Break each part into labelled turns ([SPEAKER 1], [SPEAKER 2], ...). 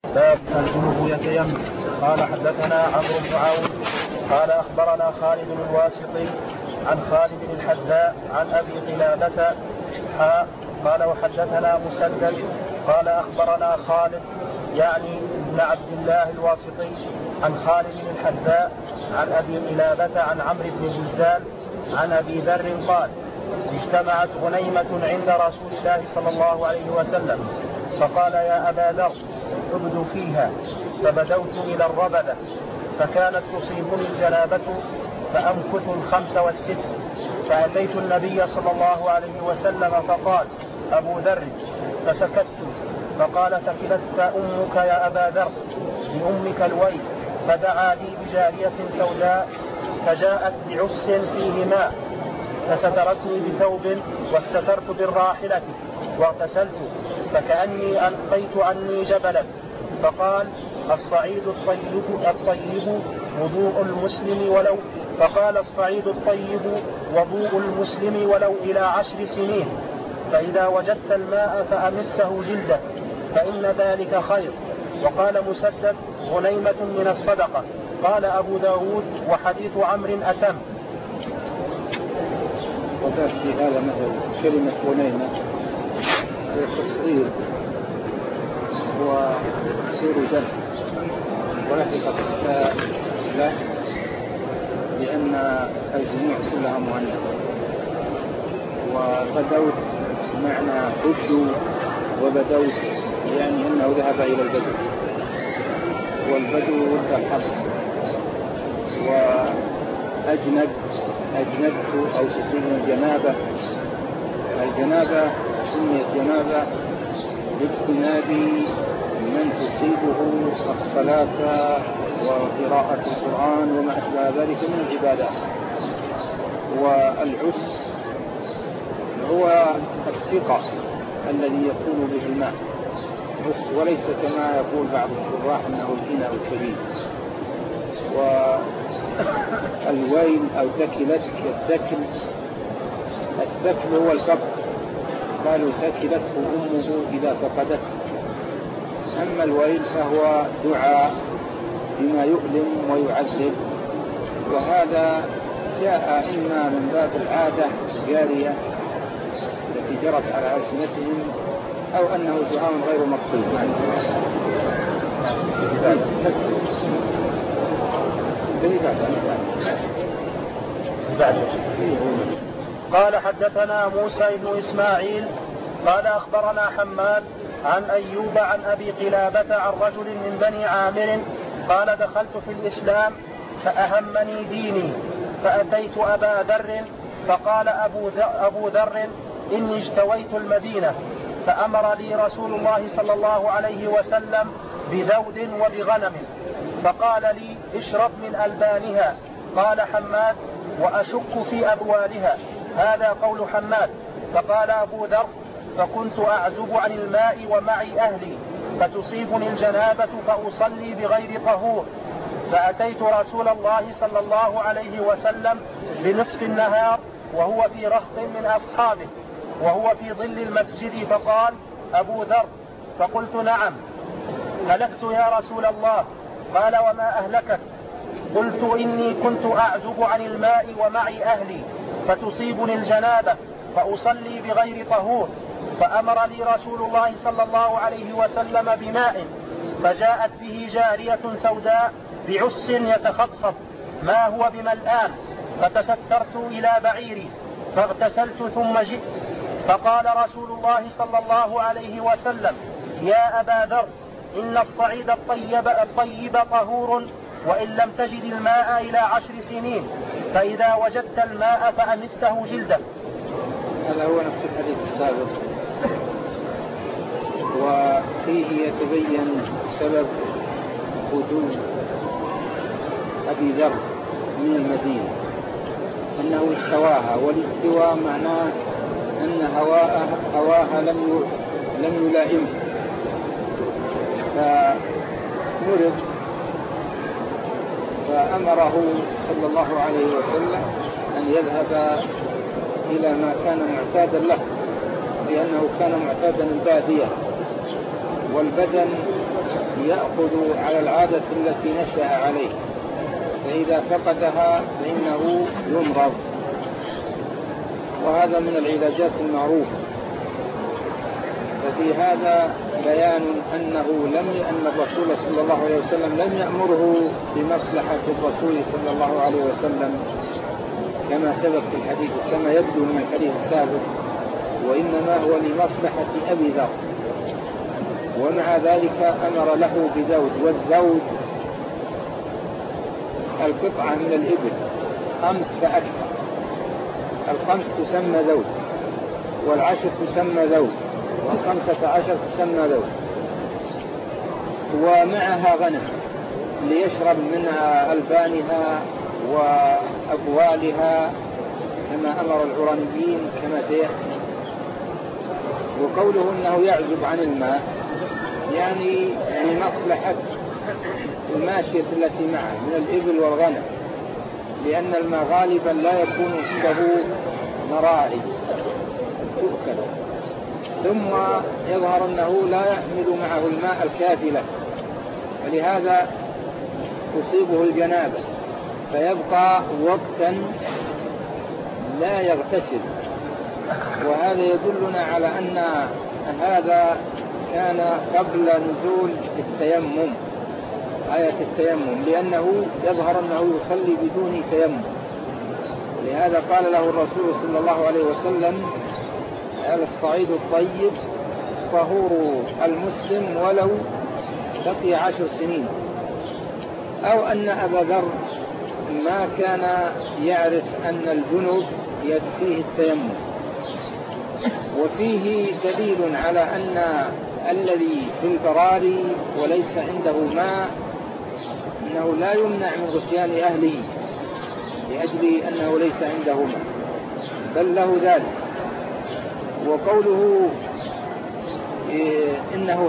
[SPEAKER 1] باب الجنوب يتيمم. قال حدثنا عمرو بن عون قال أخبرنا خالد الواسطي عن خالد الحذاء عن أبي قلابة قال وحدثنا مسدد قال أخبرنا خالد يعني ابن عبد الله الواسطي عن خالد الحذاء عن أبي قلابة عن عمرو بن بزدان عن أبي ذر قال اجتمعت غنيمة عند رسول الله صلى الله عليه وسلم فقال يا أبا ذر ابدو فيها، فبدوت إلى الربذة فكانت تصيبني الجنابة فأمكث 5 و6، فأتيت النبي صلى الله عليه وسلم فقال أبو ذر، فسكت فقال ثكلتك أمك يا أبا ذر بأمك الويل، فدعا لي بجارية سوداء فجاءت بعس فيه ماء فسترتني بثوب واستترت بالراحلة واغتسلت فكأني ألقيت عني جبلا، فقال الصعيد الطيب وضوء المسلم ولو فقال الصعيد الطيب وضوء المسلم ولو إلى 10 سنين، فإذا وجدت الماء فأمسه جلده فإن ذلك خير. وقال مسدد غنيمة من الصدقة. قال أبو داود وحديث عمرو أتم.
[SPEAKER 2] وذات في هذا مثل كلمة غنيمة هي التصغير وتصير دم ولحقت له لأن الجميع كلها مؤنثة. وبدوت سمعنا بدو وبدوت يعني أنه ذهب إلى البدو، والبدو ضد الحرب. أجنبت أو تصيب الجنابة سميت جنابة لاجتناب من تصيبه الصلاة وقراءة القرآن وما أشبه ذلك من العبادات. والعس هو السقى الذي يكون به الماء عس، وليس كما يقول بعض الشراح أنه الإناء الكبير. والويل أو الذكل هو الفقر، قالوا ثكلته أمه إذا فقدته. أما الويل فهو دعاء بما يؤلم ويعذب، وهذا جاء إما من باب العادة الجارية التي جرت على ألسنتهم أو أنه دعاء غير مقصود.
[SPEAKER 1] قال حدثنا موسى بن إسماعيل قال أخبرنا حماد عن أيوب عن أبي قلابة عن رجل من بني عامر قال دخلت في الإسلام فأهمني ديني فأتيت أبا ذر فقال أبو ذر إني اجتويت المدينة فأمر لي رسول الله صلى الله عليه وسلم بذود وبغنم فقال لي اشرب من ألبانها. قال حماد وأشك في أبوالها. هذا قول حماد. فقال أبو ذر فكنت أعزب عن الماء ومعي أهلي فتصيبني الجنابة فأصلي بغير طهور، فأتيت رسول الله صلى الله عليه وسلم بنصف النهار وهو في رهط من أصحابه وهو في ظل المسجد فقال أبو ذر، فقلت نعم هلكت يا رسول الله. قال وما أهلكك؟ قلت إني كنت أعزب عن الماء ومعي أهلي فتصيبني الجنابة فأصلي بغير طهور، فأمر لي رسول الله صلى الله عليه وسلم بماء فجاءت به جارية سوداء بعس يتخطف ما هو بملآن، فتسترت إلى بعيري فاغتسلت ثم جئت فقال رسول الله صلى الله عليه وسلم يا أبا ذر إن الصعيد الطيب طهور وإن لم تجد الماء إلى 10 سنين، فإذا وجدت الماء فأمسه جلده.
[SPEAKER 2] هذا هو نفس الحديث السابق، وفيه يتبين سبب خروج أبي ذر من المدينة أنه استواها، والاستواء معناه أن هواها لم يلائمه، فمرض فأمره صلى الله عليه وسلم أن يذهب إلى ما كان معتادا له، لأنه كان معتادا البادية والبدن يأخذ على العادة التي نشأ عليه، فإذا فقدها فإنه يمرض، وهذا من العلاجات المعروفة. ففي هذا بيان أن الرسول صلى الله عليه وسلم لم يأمره بمصلحة الرسول صلى الله عليه وسلم كما سبق في الحديث، كما يبدو من الحديث السابق، وإنما هو لمصلحة أبي ذر. ومع ذلك أمر له بذود، والذود القطعة من الإبل 5 فأكثر، 5 تسمى ذود، 10 تسمى ذود، 15 تسمى ذود، ومعها غنم ليشرب من ألبانها وأبوالها كما أمر العرانيين كما سيأتي. وقوله أنه يعزب عن الماء يعني لمصلحة الماشية التي معه من الإبل والغنم، لأن الماء غالبا لا يكون عنده مراعي تؤكل، ثم يظهر أنه لا يحمل معه الماء الكافي له، ولهذا تصيبه الجنابة فيبقى وقتا لا يغتسل. وهذا يدلنا على أن هذا كان قبل نزول التيمم، آية التيمم، لأنه يظهر أنه يصلي بدون تيمم. لهذا قال له الرسول صلى الله عليه وسلم: على الصعيد الطيب طهور المسلم ولو بقي 10 سنين. أو أن أبا ذر ما كان يعرف أن الجنوب يكفيه التيمم. وفيه دليل على أن الذي في البراري وليس عنده ماء أنه لا يمنع من غسيان أهله لأجل أنه ليس عنده ماء، بل له ذلك. وقوله إنه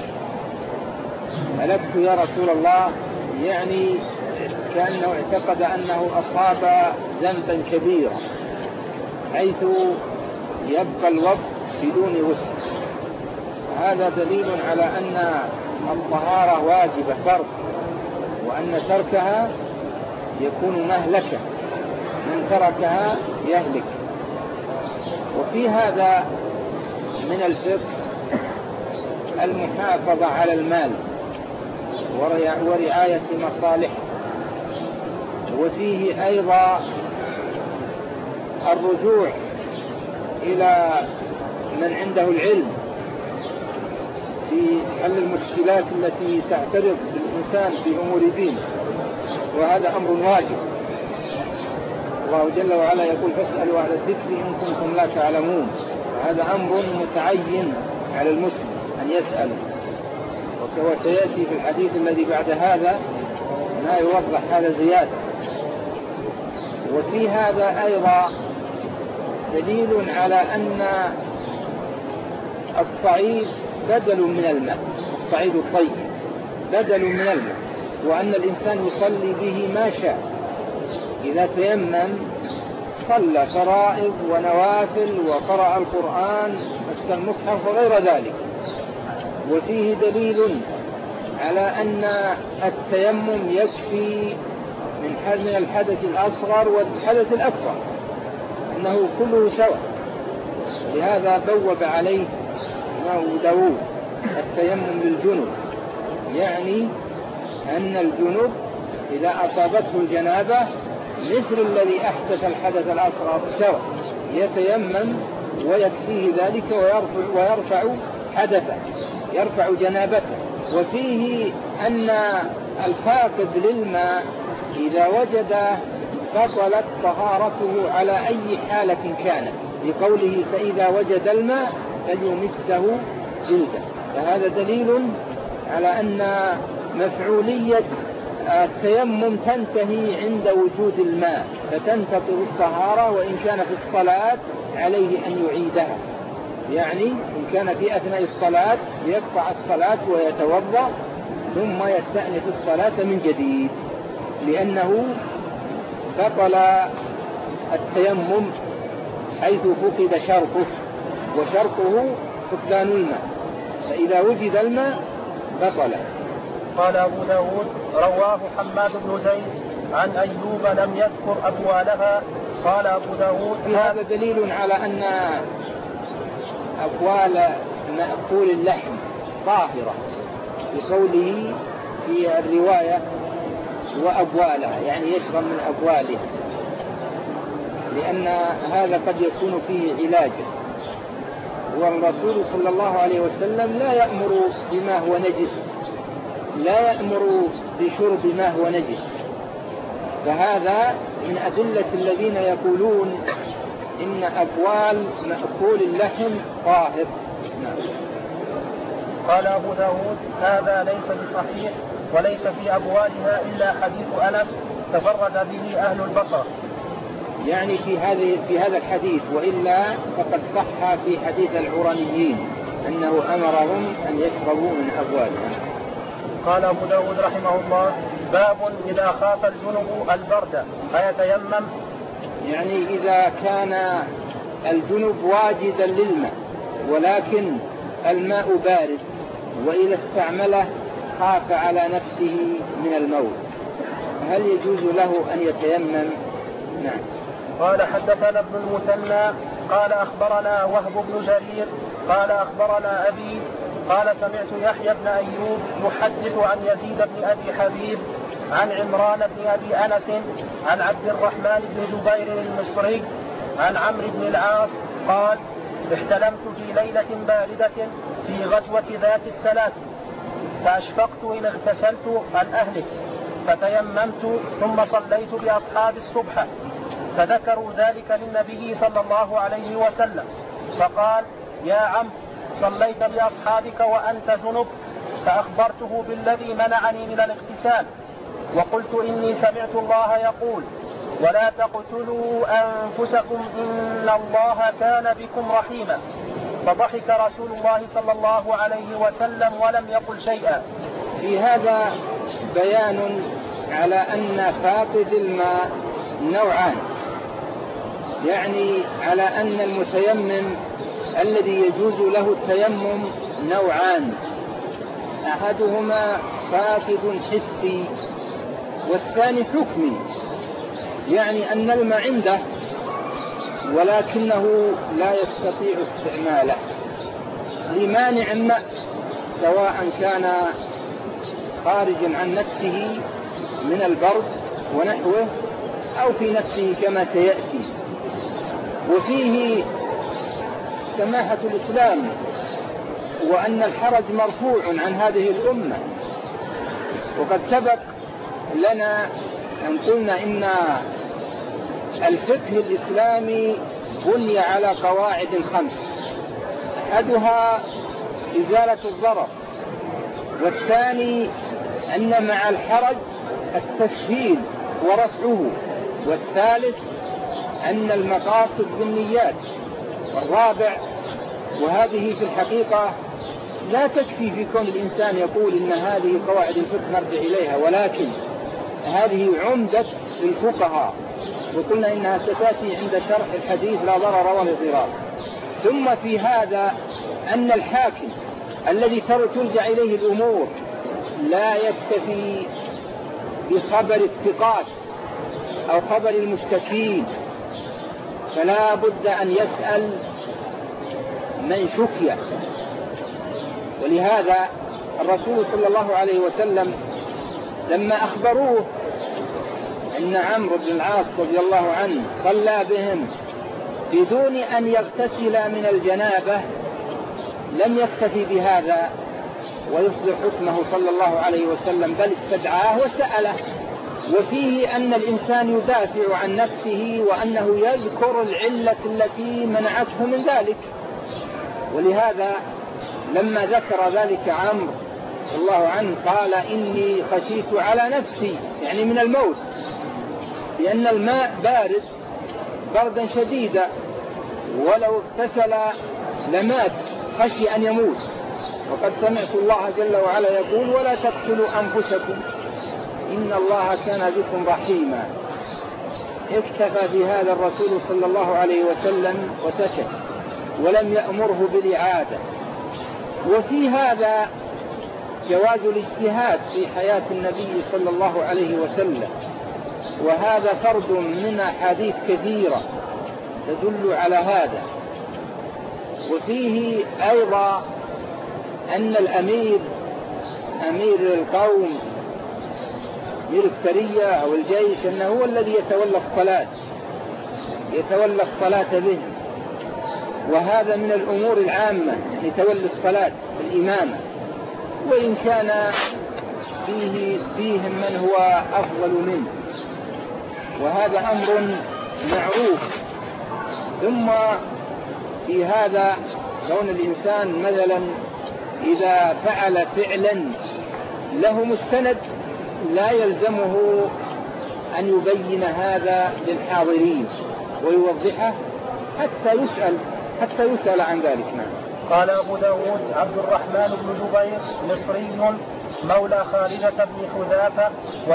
[SPEAKER 2] هلكت يا رسول الله، يعني كأنه اعتقد أنه أصاب ذنبا كبيرا حيث يبقى الوقت بدون وسع. هذا دليل على أن الطهارة واجبة فرض، وأن تركها يكون مهلكة، من تركها يهلك. وفي هذا من الفقه المحافظة على المال ورعاية مصالحه. وفيه أيضا الرجوع إلى من عنده العلم في حل المشكلات التي تعترض بالإنسان في أمور دينه، وهذا أمر واجب. الله جل وعلا يقول: فاسألوا أهل الذكر إن كنتم لا تعلمون. وهذا أمر متعين على المسلم أن يسأل، وسيأتي في الحديث الذي بعد هذا ما يوضح هذا زيادة. وفي هذا أيضا دليل على أن الصعيد بدل من الماء، الصعيد الطيب بدل من الماء، وأن الإنسان يصلي به ما شاء. إذا تيمم صلى فرائض ونوافل وقرأ القرآن مس المصحف وغير ذلك. وفيه دليل على أن التيمم يكفي من الحدث الأصغر والحدث الأكبر، أنه كله سواء. لهذا بوب عليه أبو داود التيمم للجنب، يعني أن الجنب إذا أصابته الجنابة مثل الذي أحدث الحدث الأصغر سواء، يتيمم ويكفيه ذلك ويرفع حدثه، يرفع جنابته. وفيه أن الفاقد للماء إذا وجده بطلت طهارته على أي حالة كانت، لقوله: فإذا وجد الماء فليمسه جلده. فهذا دليل على أن مفعولية التيمم تنتهي عند وجود الماء، فتنتقض الطهارة. وإن كان في الصلاة عليه أن يعيدها، يعني إن كان في أثناء الصلاة يقطع الصلاة ويتوضأ ثم يستأنف الصلاة من جديد، لأنه بطل التيمم حيث فقد شرطه، وشرطه فقدان الماء، فإذا وجد الماء بطل.
[SPEAKER 1] قال أبو داود رواه حماد بن زيد عن أيوب لم يذكر أبوالها. قال أبو داود
[SPEAKER 2] هذا دليل على أن أبوال مأكول اللحم طاهرة بقوله في الرواية وأبوالها، يعني يشرب من أبوالها، لأن هذا قد يكون فيه علاجا، والرسول صلى الله عليه وسلم لا يأمر بما هو نجس، لا يأمر بشرب ما هو نجس، فهذا من أدلة الذين يقولون إن أبوال مأكول اللحم طاهر.
[SPEAKER 1] قال أبو داود هذا ليس بصحيح، وليس في أبوالها إلا حديث أنس تفرد به أهل البصرة،
[SPEAKER 2] يعني في هذا الحديث، وإلا فقد صح في حديث العرانيين أنه أمرهم أن يشربوا من أبوالها.
[SPEAKER 1] قال أبو داود رحمه الله باب إذا خاف الجنب البرد فيتيمم.
[SPEAKER 2] يعني إذا كان الجنب واجدا للماء ولكن الماء بارد، وإذا استعمله خاف على نفسه من الموت، هل يجوز له أن يتيمم؟ نعم.
[SPEAKER 1] قال حدثنا ابن المثنى قال أخبرنا وهب بن جرير قال أخبرنا أبي قال سمعت يحيى بن أيوب يحدث عن يزيد بن أبي حبيب عن عمران بن أبي أنس عن عبد الرحمن بن جبير المصري عن عمرو بن العاص قال احتلمت في ليلة باردة في غزوة ذات السلاسل، فأشفقت إن اغتسلت أن أهلك، فتيممت ثم صليت بأصحاب الصبح، فذكروا ذلك للنبي صلى الله عليه وسلم، فقال يا عم صليت بأصحابك وأنت جنب؟ فأخبرته بالذي منعني من الاغتسال، وقلت إني سمعت الله يقول ولا تقتلوا أنفسكم إن الله كان بكم رحيما، فضحك رسول الله صلى الله عليه وسلم ولم يقل شيئا.
[SPEAKER 2] في هذا بيان على أن فاقد الماء نوعان، يعني على أن المتيمم الذي يجوز له التيمم نوعان، أحدهما فاقد حسي والثاني حكمي، يعني أن الماء عنده ولكنه لا يستطيع استعماله لمانع ما، سواء كان خارجا عن نفسه من البرد ونحوه أو في نفسه كما سيأتي. وفيه سماحة الإسلام وأن الحرج مرفوع عن هذه الأمة، وقد سبق لنا أن قلنا إن الفقه الإسلامي بني على قواعد 5، أحدها إزالة الضرر، والثاني أن مع الحرج التسهيل ورفعه، والثالث أن المقاصد بالنيات، والرابع وهذه في الحقيقة لا تكفي في كون الإنسان يقول إن هذه قواعد الفقه نرجع إليها، ولكن هذه عمدة الفقهاء، وقلنا إنها ستأتي عند شرح الحديث لا ضرر ولا ضرار. ثم في هذا أن الحاكم الذي ترجع إليه الأمور لا يكتفي بخبر الثقات أو خبر المشتكين، فلا بد أن يسأل من شكي. ولهذا الرسول صلى الله عليه وسلم لما أخبروه أن عمرو بن العاص رضي الله عنه صلى بهم بدون أن يغتسل من الجنابة لم يكتفي بهذا ويصدر حكمه صلى الله عليه وسلم، بل استدعاه وسأله. وفيه أن الإنسان يدافع عن نفسه وأنه يذكر العلة التي منعته من ذلك. ولهذا لما ذكر ذلك عمرو رضي الله عنه قال إني خشيت على نفسي، يعني من الموت، لأن الماء بارد بردا شديدا، ولو اغتسل لمات، خشي أن يموت. وقد سمعت الله جل وعلا يقول ولا تقتلوا أنفسكم إن الله كان بكم رحيما. اكتفى بهذا الرسول صلى الله عليه وسلم وسكت ولم يأمره بالإعادة. وفي هذا جواز الاجتهاد في حياة النبي صلى الله عليه وسلم، وهذا فرد من أحاديث كثيرة تدل على هذا. وفيه أيضا أن الأمير، أمير القوم، أمير السرية أو الجيش، أنه هو الذي يتولى الصلاة بهم، وهذا من الأمور العامة، يعني تولي الصلاة الإمامة، وإن كان فيهم من هو أفضل منه، وهذا أمر معروف. ثم في هذا كون الإنسان مثلا إذا فعل فعلا له مستند لا يلزمه أن يبين هذا للحاضرين ويوضحه حتى يسأل عن ذلك. نعم.
[SPEAKER 1] قال أبو داود: عبد الرحمن بن جبير مصري مولى خالدة بن حذافة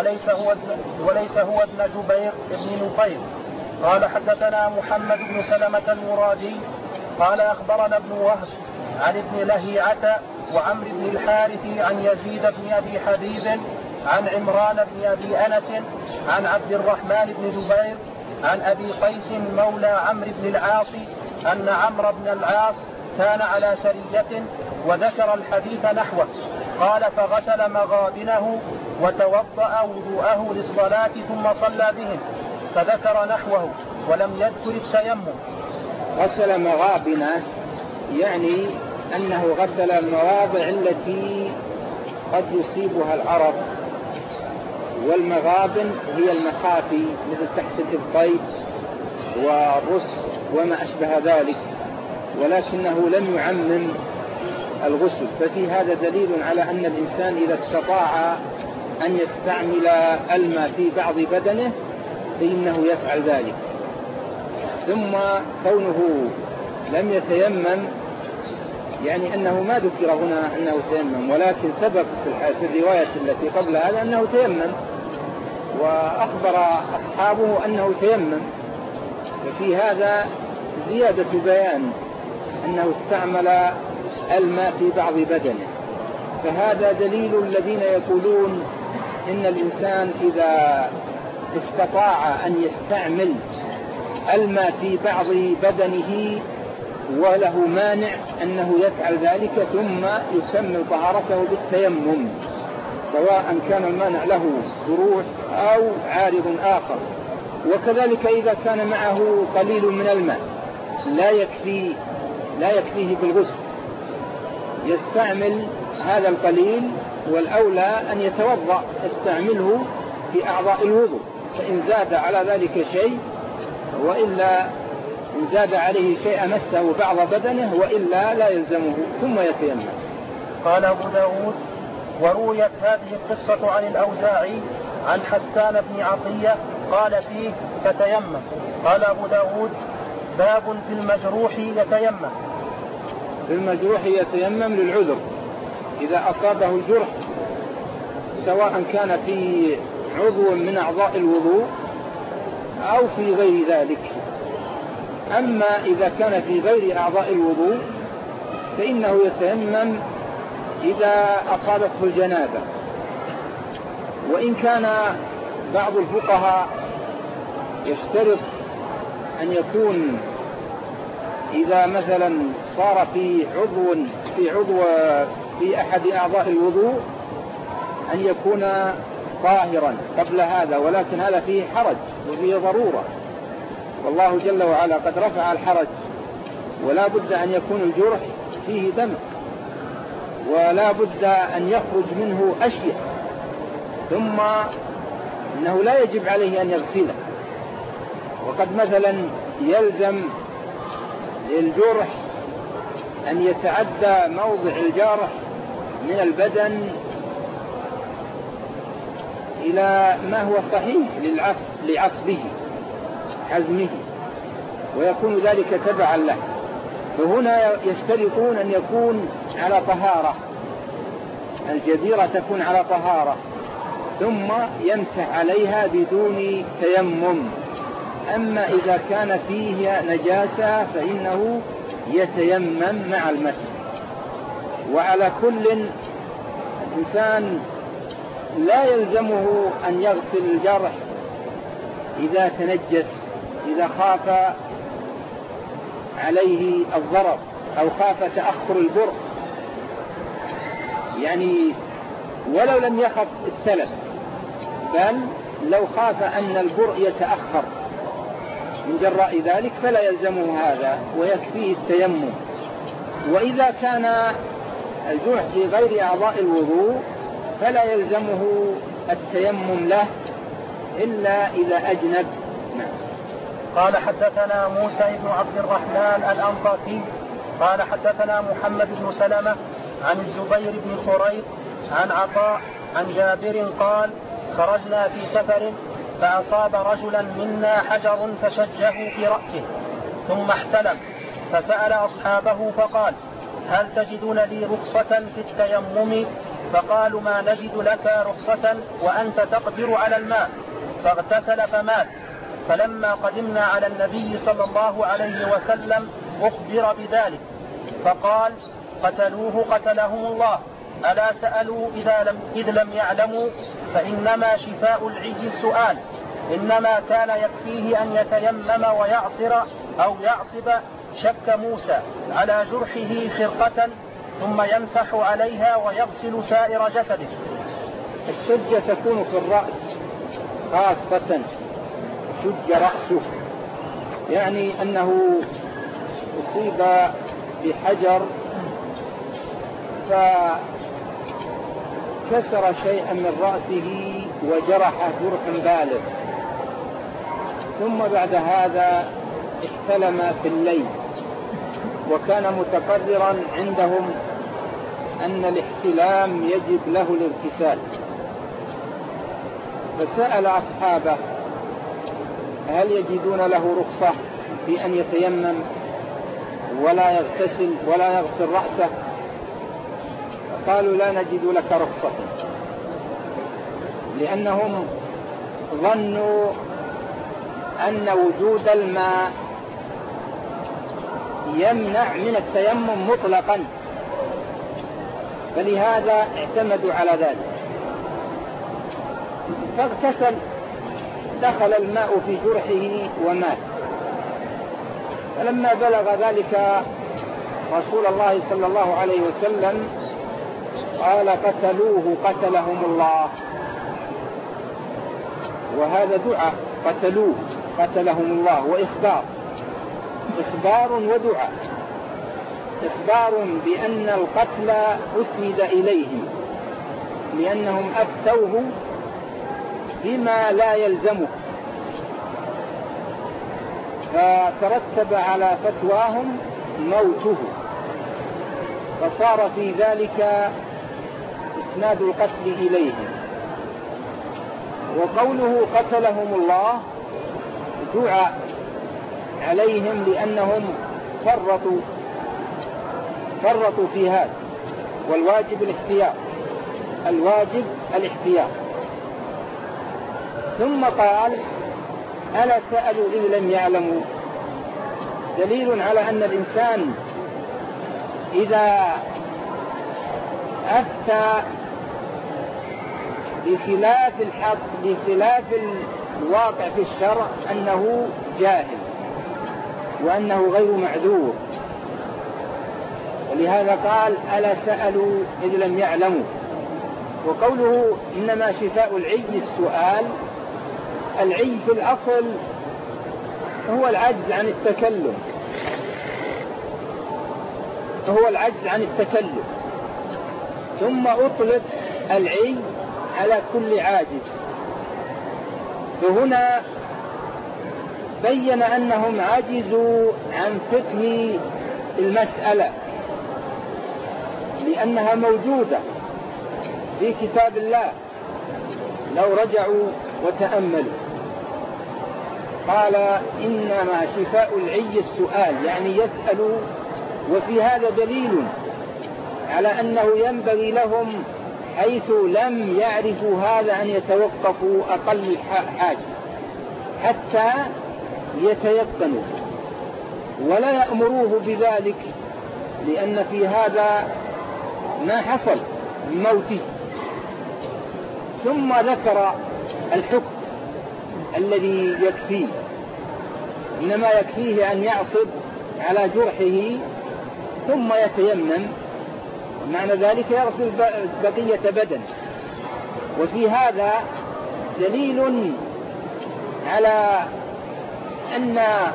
[SPEAKER 1] وليس هو ابن جبير بن نفير. قال حدثنا محمد بن سلمة المرادي قال أخبرنا ابن وهب عن ابن لهيعة وعمر بن الحارث عن يزيد بن أبي حبيب عن عمران بن أبي أنس عن عبد الرحمن بن جبير عن أبي قيس مولى عمرو بن العاص أن عمرو بن العاص كان على سرية وذكر الحديث نحوه. قال: فغسل مغابنه وتوضأ وضوءه للصلاة ثم صلى بهم، فذكر نحوه ولم يذكر التيمم.
[SPEAKER 2] غسل مغابنه يعني أنه غسل المواضع التي قد يصيبها العرق، والمغابن هي المخافي مثل تحت الإبطين والرسل وما أشبه ذلك، ولكنه لم يعمم الغسل. ففي هذا دليل على أن الإنسان إذا استطاع أن يستعمل الماء في بعض بدنه فإنه يفعل ذلك. ثم كونه لم يتيمم يعني أنه ما ذكر هنا أنه تيمم، ولكن سبق في الرواية التي قبل هذا أنه تيمم، وأخبر أصحابه أنه تيمم، ففي هذا زيادة بيان أنه استعمل الماء في بعض بدنه. فهذا دليل الذين يقولون إن الإنسان إذا استطاع أن يستعمل الماء في بعض بدنه وله مانع أنه يفعل ذلك ثم يكمل طهارته بالتيمم، سواء كان المانع له جروح أو عارض آخر. وكذلك إذا كان معه قليل من الماء لا يكفيه بالغسل، يستعمل هذا القليل، والأولى أن يستعمله في أعضاء الوضوء، فإن زاد على ذلك شيء، وإلا إن زاد عليه شيء مسه بعض بدنه، وإلا لا يلزمه ثم يتيمم.
[SPEAKER 1] قال أبو داود: ورويت هذه القصة عن الأوزاعي عن حسان بن عطية قال فيه: فتيمم. قال أبو داود: باب في المجروح يتيمم.
[SPEAKER 2] في المجروح يتيمم للعذر إذا أصابه الجرح، سواء كان في عضو من أعضاء الوضوء أو في غير ذلك. أما إذا كان في غير أعضاء الوضوء فإنه يتيمم إذا أصابته الجنابة. وإن كان بعض الفقهاء يشترط أن يكون إذا مثلا صار في عضو في أحد أعضاء الوضوء أن يكون طاهرا قبل هذا، ولكن هذا فيه حرج وفيه ضرورة، والله جل وعلا قد رفع الحرج، ولا بد أن يكون الجرح فيه دم، ولا بد أن يخرج منه أشياء، ثم إنه لا يجب عليه أن يغسله. وقد مثلا يلزم للجرح أن يتعدى موضع الجرح من البدن إلى ما هو صحيح لعصبه حزمه، ويكون ذلك تبعا له. فهنا يشترطون أن يكون على طهارة، الجبيرة تكون على طهارة، ثم يمسح عليها بدون تيمم. أما إذا كان فيه نجاسة فإنه يتيمم مع المسح. وعلى كل إنسان لا يلزمه أن يغسل الجرح إذا تنجس، إذا خاف عليه الضرر أو خاف تأخر البرء، يعني ولو لم يخف التلف، بل لو خاف أن البرء يتأخر من جراء ذلك فلا يلزمه هذا ويكفيه التيمم. وإذا كان الجرح في غير أعضاء الوضوء فلا يلزمه التيمم له إلا إذا أجنب.
[SPEAKER 1] قال حدثنا موسى بن عبد الرحمن الأنطاكي قال حدثنا محمد بن سلمة عن الزبير بن خريط عن عطاء عن جابر قال خرجنا في سفر فأصاب رجلا منا حجر فشجه في رأسه ثم احتلم فسأل أصحابه فقال هل تجدون لي رخصة في التيمم؟ فقالوا ما نجد لك رخصة وأنت تقدر على الماء، فاغتسل فمات. فلما قدمنا على النبي صلى الله عليه وسلم أخبر بذلك فقال قتلوه قتلهم الله، ألا سألوا إذ لم يعلموا؟ فإنما شفاء العي السؤال، إنما كان يكفيه أن يتيمم ويعصر أو يعصب شك موسى على جرحه خرقة ثم يمسح عليها ويغسل سائر جسده.
[SPEAKER 2] الشجة تكون في الرأس خاصة، شج رأسه، يعني أنه أصيب بحجر فكسر شيئا من رأسه وجرح جرحا بالغ، ثم بعد هذا احتلم في الليل، وكان متقررا عندهم أن الاحتلام يجب له الاغتسال، فسأل أصحابه هل يجدون له رخصة في أن يتيمم ولا يغتسل ولا يغسل رأسه؟ قالوا لا نجد لك رخصة، لأنهم ظنوا أن وجود الماء يمنع من التيمم مطلقا، فلهذا اعتمدوا على ذلك. فاغتسل، دخل الماء في جرحه ومات. فلما بلغ ذلك رسول الله صلى الله عليه وسلم قال قتلوه قتلهم الله، وهذا دعاء، قتلوه قتلهم الله، إخبار ودعاء. إخبار بأن القتل أسند إليهم لأنهم أفتوه بما لا يلزمه، فترتب على فتواهم موته، فصار في ذلك إسناد القتل إليهم. وقوله قتلهم الله دعاء عليهم لأنهم فرطوا في هذا، والواجب الاحتياط، الواجب الاحتياط. ثم قال ألا سألوا إذ لم يعلموا، دليل على أن الإنسان إذا أفتى بخلاف الحق بخلاف الواقع في الشرع أنه جاهل وأنه غير معذور، ولهذا قال ألا سألوا إذ لم يعلموا. وقوله إنما شفاء العي السؤال، العي في الأصل هو العجز عن التكلم، ثم أطلق العي على كل عاجز. فهنا بين أنهم عجزوا عن فقه المسألة لأنها موجودة في كتاب الله لو رجعوا وتأملوا. قال إنما شفاء العي السؤال، يعني يسألوا، وفي هذا دليل على أنه ينبغي لهم حيث لم يعرفوا هذا أن يتوقفوا أقل حاجة حتى يتيقنوا، ولا يأمروه بذلك، لأن في هذا ما حصل من موته ثم ذكر الحكم الذي يكفيه، إنما يكفيه أن يعصب على جرحه ثم يتيمم، معنى ذلك يغسل بقية بدن. وفي هذا دليل على أن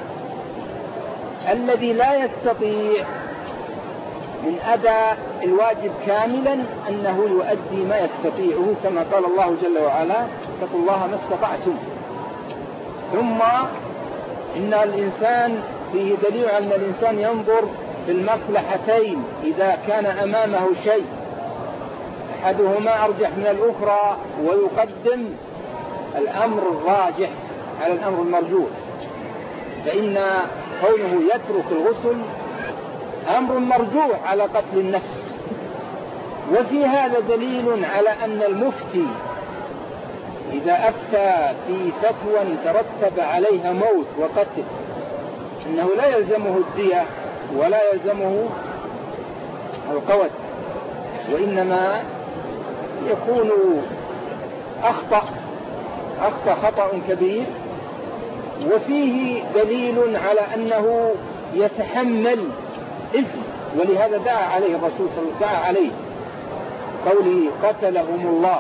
[SPEAKER 2] الذي لا يستطيع من أداء الواجب كاملا أنه يؤدي ما يستطيعه، كما قال الله جل وعلا: اتقوا الله ما استطعتم. ثم إن الإنسان فيه دليل على أن الإنسان ينظر في المصلحتين إذا كان أمامه شيء أحدهما أرجح من الأخرى، ويقدم الأمر الراجح على الأمر المرجوح. فإن كونه يترك الغسل أمر مرجوح على قتل النفس. وفي هذا دليل على أن المفتي إذا أفتى في فتوى ترتب عليها موت وقتل إنه لا يلزمه الدية ولا يلزمه القود، وإنما يكون أخطأ خطأ كبير. وفيه دليل على أنه يتحمل إثم، ولهذا دعا عليه الرسول صلى الله عليه وسلم، دعا عليه قوله: قتلهم الله.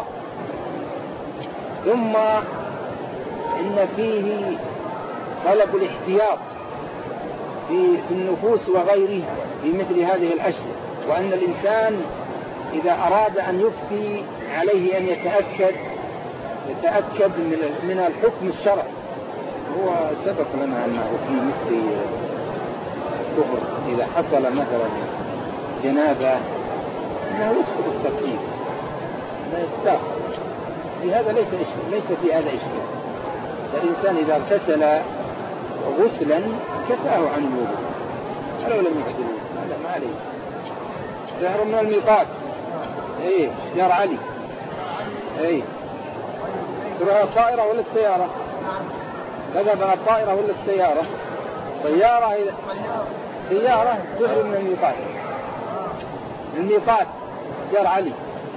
[SPEAKER 2] ثم إن فيه طلب الاحتياط في النفوس وغيرها في مثل هذه الأشياء، وأن الإنسان إذا أراد أن يفتي عليه أن يتأكد من الحكم الشرعي. هو سبق لنا أنه في مثل كفر إذا حصل مثلا جنابة أنه يسقط التكليف، لا يستاخر. في هذا ليس في هذا إشكال. الإنسان إذا اغتسل غسلا كفاه عن الوضوء ولو لم يحدث هذا ما عليه. شهر من الميقات شهر علي تروح الطائرة ولا السيارة؟ تذهب على الطائرة ولا السيارة؟ سيارة تحرم من الميقات شهر علي.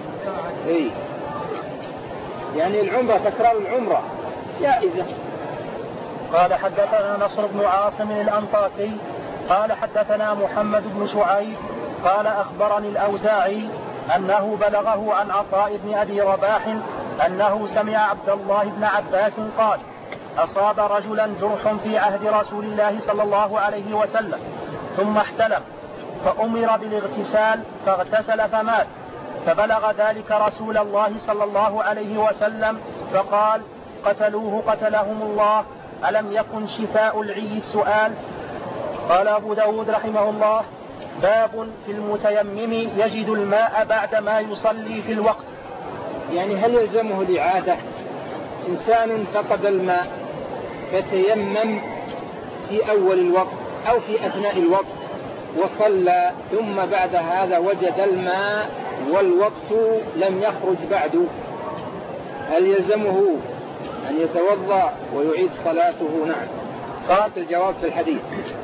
[SPEAKER 2] يعني العمرة، تكرار العمرة جائزة.
[SPEAKER 1] قال حدثنا نصر بن عاصم الأنطاكي قال حدثنا محمد بن شعيب قال أخبرني الأوزاعي أنه بلغه عن عطاء بن أبي رباح أنه سمع عبد الله بن عباس قال: أصاب رجلا جرح في عهد رسول الله صلى الله عليه وسلم ثم احتلم، فأمر بالاغتسال فاغتسل فمات، فبلغ ذلك رسول الله صلى الله عليه وسلم فقال: قتلوه قتلهم الله، ألم يكن شفاء العي السؤال؟ قال أبو داود رحمه الله: باب في المتيمم يجد الماء بعدما يصلي في الوقت.
[SPEAKER 2] يعني هل يلزمه الإعادة؟ إنسان فقد الماء فتيمم في أول الوقت أو في أثناء الوقت وصلى، ثم بعد هذا وجد الماء والوقت لم يخرج بعد، هل يلزمه أن يتوضأ ويعيد صلاته؟ نعم. صلاة الجواب في الحديث.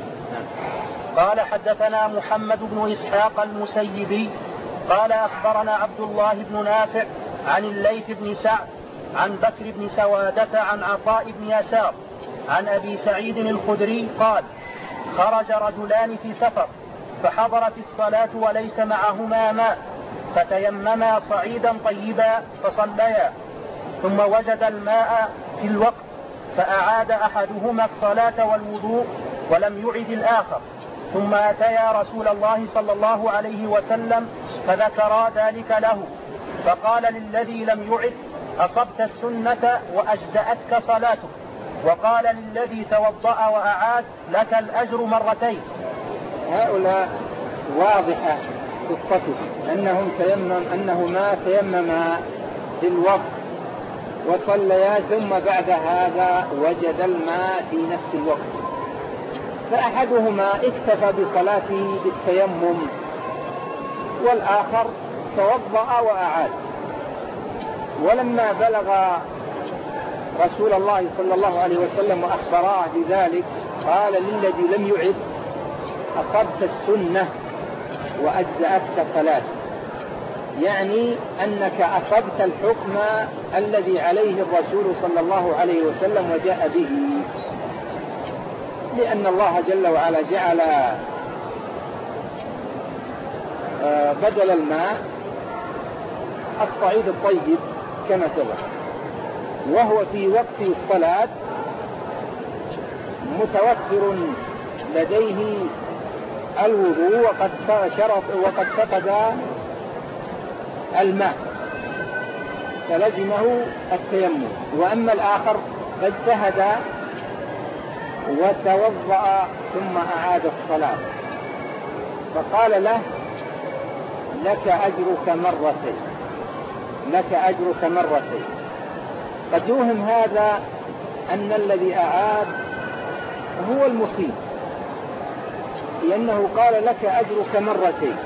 [SPEAKER 1] قال حدثنا محمد بن إسحاق المسيبي قال أخبرنا عبد الله بن نافع عن الليث بن سعد عن بكر بن سوادة عن عطاء بن يسار عن أبي سعيد الخدري قال: خرج رجلان في سفر فحضرت الصلاة وليس معهما ماء، فتيمما صعيدا طيبا فصليا، ثم وجد الماء في الوقت فأعاد أحدهما الصلاة والوضوء ولم يعد الآخر، ثم أتيا رسول الله صلى الله عليه وسلم فذكرا ذلك له، فقال للذي لم يعد: أصبت السنة وأجزأتك صلاتك، وقال للذي توضأ وأعاد: لك الأجر مرتين.
[SPEAKER 2] هؤلاء واضحة قصتهم أنهما تيمما في الوقت وصليا، ثم بعد هذا وجد الماء في نفس الوقت، فأحدهما اكتفى بصلاته بالتيمم والآخر توضأ وأعاد. ولما بلغ رسول الله صلى الله عليه وسلم وأخبراه بذلك قال للذي لم يعد: أصبت السنة وأجزأتك صلاة. يعني أنك أخذت الحكم الذي عليه الرسول صلى الله عليه وسلم وجاء به، لأن الله جل وعلا جعل بدل الماء الصعيد الطيب كما سبق، وهو في وقت الصلاة متوفر لديه الوضوء وقد فقد الماء فلزمه التيمم. وأما الآخر فاجتهد وتوضأ ثم أعاد الصلاة، فقال له لك أجرك مرتين، لك أجرك مرتين. قد يوهم هذا أن الذي أعاد هو المصيب، لأنه قال لك أجرك مرتين.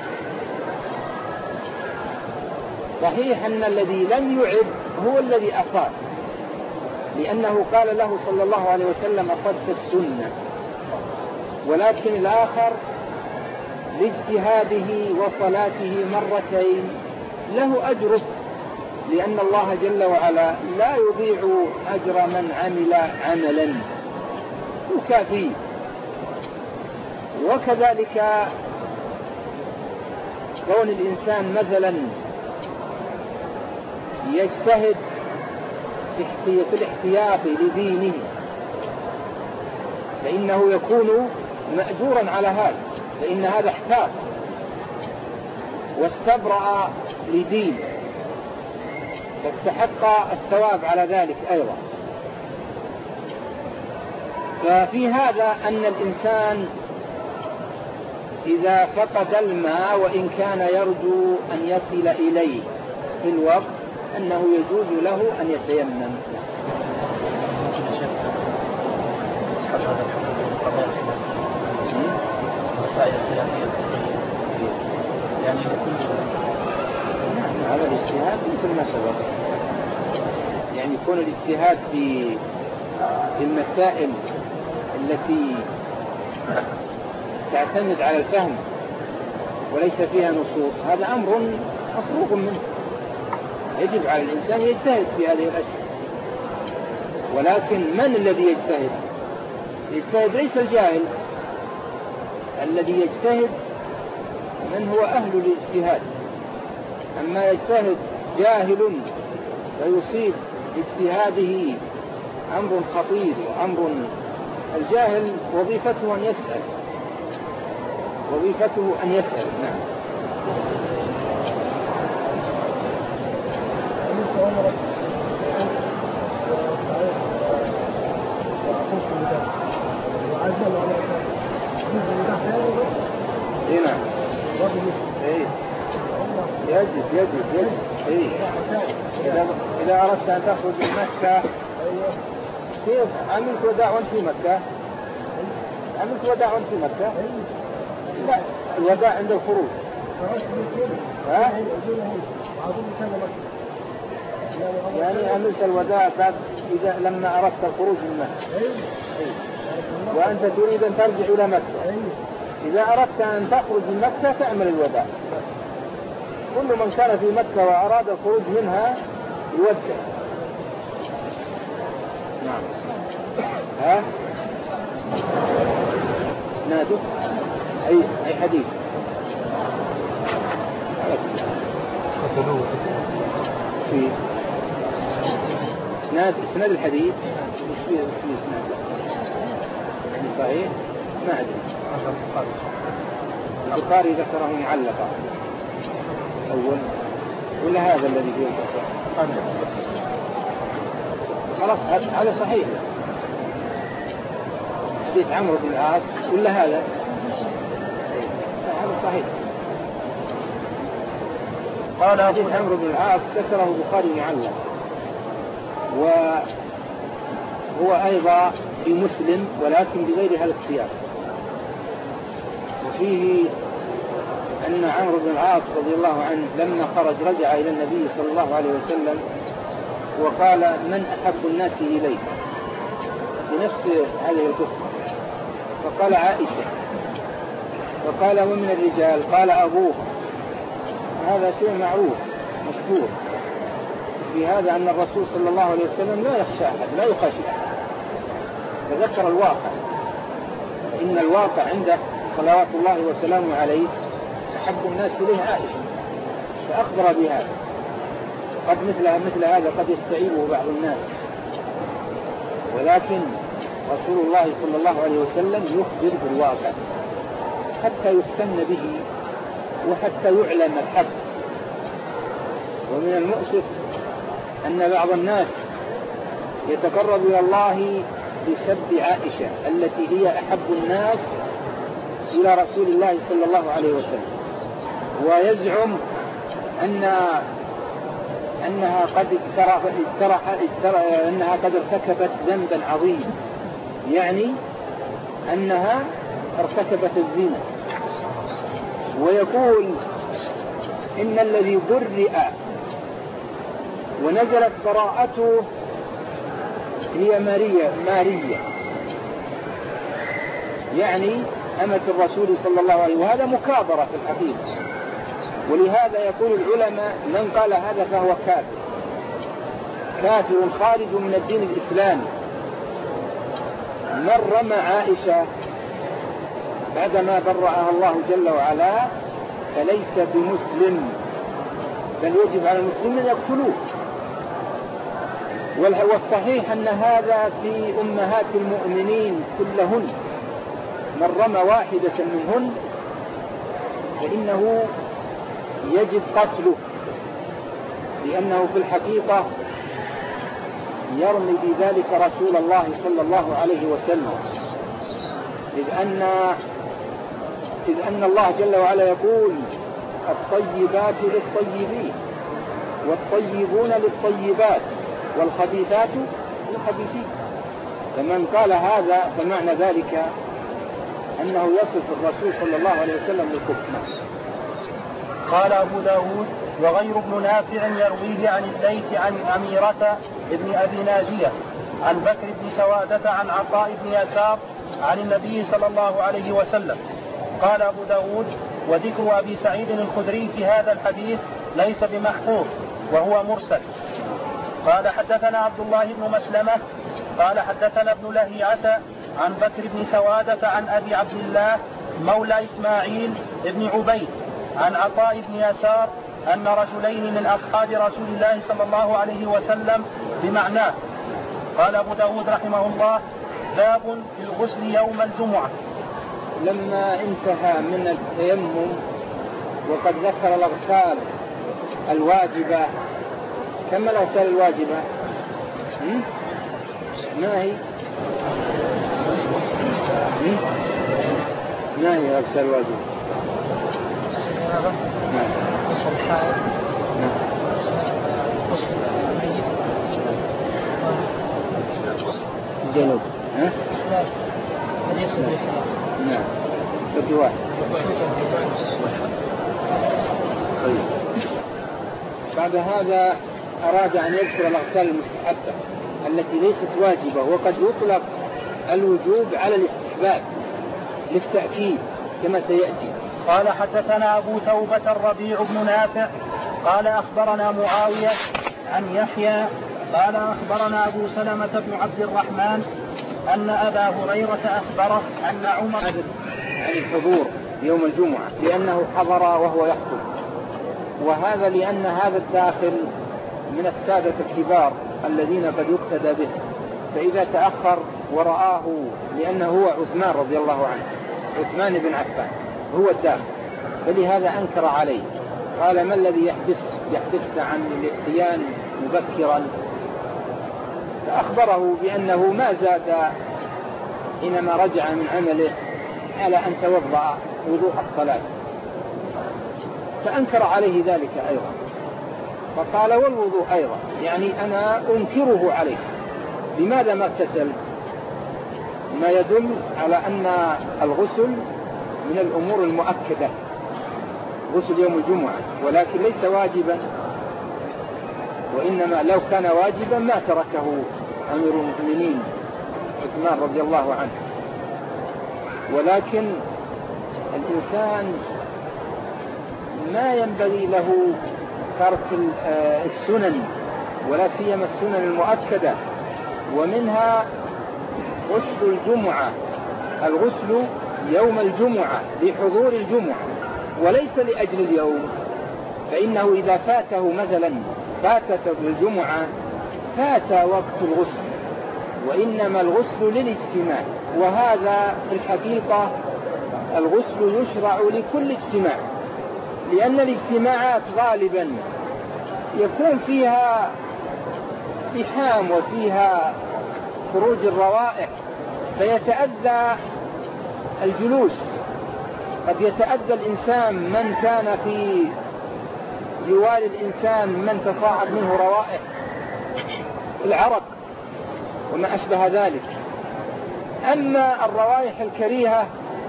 [SPEAKER 2] صحيح أن الذي لم يعد هو الذي أصاب، لأنه قال له صلى الله عليه وسلم أصبت السنة، ولكن الآخر لاجتهاده وصلاته مرتين له أجره، لأن الله جل وعلا لا يضيع أجر من عمل عملا يكافيه. وكذلك كون الإنسان مثلا يجتهد في الاحتياط لدينه فإنه يكون مأجورا على هذا، فإن هذا احتاط واستبرأ لدين، فاستحق الثواب على ذلك أيضا. ففي هذا أن الإنسان إذا فقد الماء وإن كان يرجو أن يصل إليه في الوقت أنه يجوز له أن يتيمم.
[SPEAKER 1] يعني
[SPEAKER 2] هذا الاجتهاد مثل ما سبق، يعني يكون الاجتهاد في المسائل التي تعتمد على الفهم وليس فيها نصوص، هذا أمر مفروغ منه، يجب على الإنسان يجتهد في هذه الأشياء. ولكن من الذي يجتهد؟ يجتهد ليس الجاهل، الذي يجتهد من هو أهل الاجتهاد. أما يجتهد جاهل ويصيب باجتهاده أمر خطير وأمر، الجاهل وظيفته أن يسأل، وظيفته أن يسأل. نعم. هنا يجب إذا أردت أن تخرج من مكة كيف عملت وداع وانت في مكة؟ عملت وداع وانت في مكة؟ لا، الوداع عند الخروج. يعني عملت الوداع بعد إذا لما أردت الخروج من مكة، وأنت تريد أن ترجع إلى مكة. إذا أردت أن تخرج من مكة تعمل الوداع. كل من كان في مكة وأراد الخروج منها يودع. نعم. ها؟ نادو أي حديث في اسناد الحديث في اسناد يعني صحيح ما أدري. البخاري ذكره معلقا أول ولا هذا الذي فيه القصة؟ خلاص هذا صحيح. حديث عمرو بن العاص ولا هذا؟ هذا صحيح. قال حديث عمرو بن العاص ذكره البخاري معلق، وهو أيضا في مسلم ولكن بغير هذا السياق. وفيه أن عمرو بن العاص رضي الله عنه لما خرج رجع إلى النبي صلى الله عليه وسلم وقال من أحب الناس إليك بنفس هذه القصة، فقال عائشة، فقال ومن الرجال؟ قال أبوه. هذا شيء معروف مشهور في هذا أن الرسول صلى الله عليه وسلم لا يخشى أحد لا يخشى، فذكر الواقع، إن الواقع عنده صلوات الله وسلامه عليه أحب الناس إليه عائشة، فأخبر بهذا. قد مثل هذا قد يستعيبه بعض الناس، ولكن رسول الله صلى الله عليه وسلم يخبر بالواقع حتى يستن به وحتى يعلم الحق. ومن المؤسف أن بعض الناس يتقرب إلى الله بسب عائشة التي هي أحب الناس إلى رسول الله صلى الله عليه وسلم، ويزعم أنها قد ارتكبت ذنبا عظيما، يعني أنها ارتكبت الزنا. ويقول إن الذي برئ ونزلت براءته هي ماريا، يعني أمة الرسول صلى الله عليه وسلم، وهذا مكابرة في الحقيقة. ولهذا يقول العلماء من قال هذا فهو كافر خارج من الدين الإسلامي. من رمى عائشة بعدما برأها الله جل وعلا فليس بمسلم، بل يجب على المسلمين أن يقتلوه. والصحيح أن هذا في أمهات المؤمنين كلهن، من رمى واحدة منهن فإنه يجب قتله، لأنه في الحقيقة يرمي بذلك رسول الله صلى الله عليه وسلم، إذ أن الله جل وعلا يقول الطيبات للطيبين والطيبون للطيبات والخبيثات للخبيثين. فمن قال هذا فمعنى ذلك أنه يصف الرسول صلى الله عليه وسلم بالكفر.
[SPEAKER 1] قال أبو داود وغير ابن نافع يرويه عن الليث عن أميرة ابن أبي ناجية عن بكر بن سوادة عن عطاء بن يسار عن النبي صلى الله عليه وسلم. قال أبو داود وذكر أبي سعيد الخدري في هذا الحديث ليس بمحفوظ وهو مرسل. قال حدثنا عبد الله بن مسلمة قال حدثنا ابن لهيعة عن بكر بن سوادة عن أبي عبد الله مولى إسماعيل بن عبيد عن عطاء بن يسار أن رجلين من أصحاب رسول الله صلى الله عليه وسلم بمعناه. قال أبو داود رحمه الله باب في الغسل يوم الجمعة.
[SPEAKER 2] لما انتهى من التيمم وقد ذكر الأغسال الواجبة، كم الأغسال الواجبة؟ ما هي؟ ما هي الأغسال الواجبة؟
[SPEAKER 3] غسل الحائض، غسل الميت،
[SPEAKER 2] زينب
[SPEAKER 3] إسلام من يدخل الإسلام.
[SPEAKER 2] نعم بدي واحد. طيب. بعد هذا أراد أن يذكر الأغسال المستحبة التي ليست واجبة، وقد يطلق الوجوب على الاستحباب للتأكيد كما سيأتي.
[SPEAKER 1] قال حدثنا أبو توبة الربيع بن نافع قال أخبرنا معاوية عن يحيى قال أخبرنا أبو سلمة بن عبد الرحمن أن أبا هريرة أخبره أن عمر
[SPEAKER 2] عن الحضور يوم الجمعة لأنه حضر وهو يخطب، وهذا لأن هذا الداخل من السادة الكبار الذين قد يقتدى به، فإذا تأخر ورآه، لأنه هو عثمان رضي الله عنه، عثمان بن عفان هو الداخل، فلهذا أنكر عليه. قال ما الذي يحبسك عن الاتيان مبكرا؟ فأخبره بأنه ما زاد حينما رجع من عمله على أن توضأ وضوء الصلاة، فأنكر عليه ذلك أيضا، فقال والوضوء أيضا، يعني أنا أنكره عليه، لماذا ما اغتسلت؟ ما يدل على أن الغسل من الأمور المؤكدة، غسل يوم الجمعة، ولكن ليس واجبا، وإنما لو كان واجبا ما تركه أمير المؤمنين عثمان رضي الله عنه. ولكن الإنسان ما ينبغي له ترك السنن، ولا سيما السنن المؤكدة، ومنها غسل الجمعة، الغسل يوم الجمعة لحضور الجمعة وليس لأجل اليوم، فإنه إذا فاته مثلا فاتت الجمعة فات وقت الغسل، وإنما الغسل للاجتماع، وهذا في الحقيقة الغسل يشرع لكل اجتماع، لأن الاجتماعات غالبا يكون فيها زحام وفيها خروج الروائح فيتأذى الجلوس، قد يتأذى الإنسان من كان في جوار الإنسان من تصاعد منه روائح العرق وما أشبه ذلك. أما الروائح الكريهة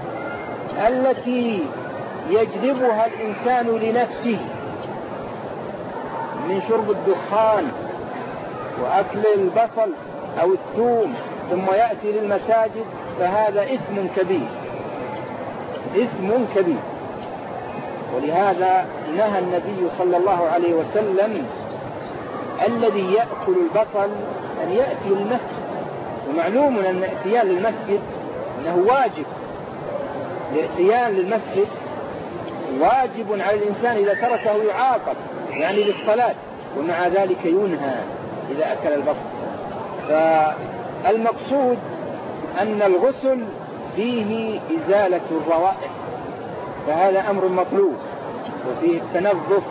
[SPEAKER 2] التي يجلبها الإنسان لنفسه من شرب الدخان وأكل البصل أو الثوم ثم يأتي للمساجد، فهذا إثم كبير، إثم كبير. ولهذا نهى النبي صلى الله عليه وسلم الذي يأكل البصل أن يأتي للمسجد، ومعلوم أن الاتيان للمسجد أنه واجب، الاتيان للمسجد واجب على الإنسان، إذا تركه يعاقب يعني للصلاة، ومع ذلك ينهى إذا أكل البصل. فالمقصود أن الغسل فيه إزالة الروائح، فهذا أمر مطلوب، وفيه التنظف